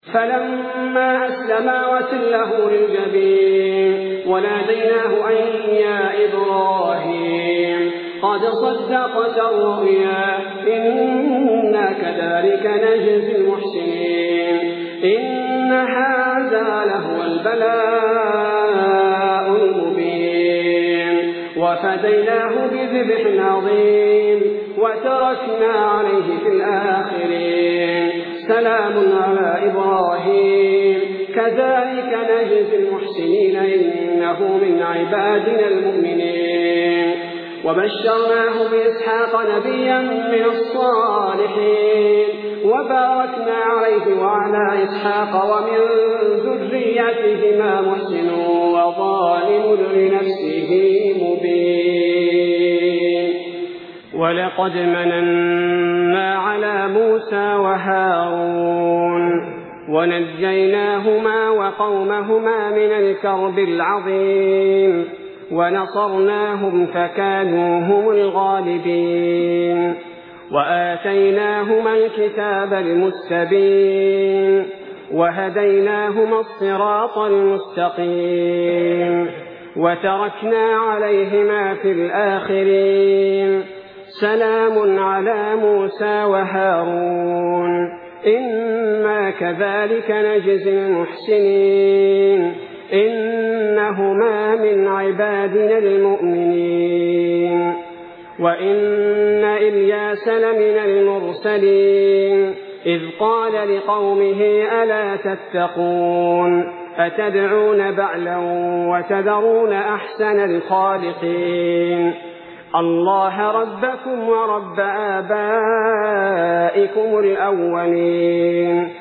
فلما أسلما وتله للجبين وناديناه أن يا إبراهيم قد صدقت الرؤيا إنا كذلك نجزي المحسنين إن هذا لهو البلاء المبين وفديناه بذبح عظيم وتركنا عليه في الآخرين سلام على إبراهيم كذلك نجزي المحسنين إنه من عبادنا المؤمنين وبشرناه بإسحاق نبيا من الصالحين وباركنا عليه وعلى إسحاق ومن ذريتهما محسن وظالم لنفسه مبين ولقد مننا على موسى وهارون ونجيناهما وقومهما من الكرب العظيم ونصرناهم فكانوا هم الغالبين وآتيناهما الكتاب المستبين وهديناهما الصراط المستقيم وتركنا عليهما في الآخرين سلام على موسى وهارون إنا كذلك نجزي المحسنين إنهما من عبادنا المؤمنين وإن إلياس لمن المرسلين إذ قال لقومه ألا تتقون أتدعون بعلا وتذرون أحسن الخالقين الله ربكم ورب آبائكم الأولين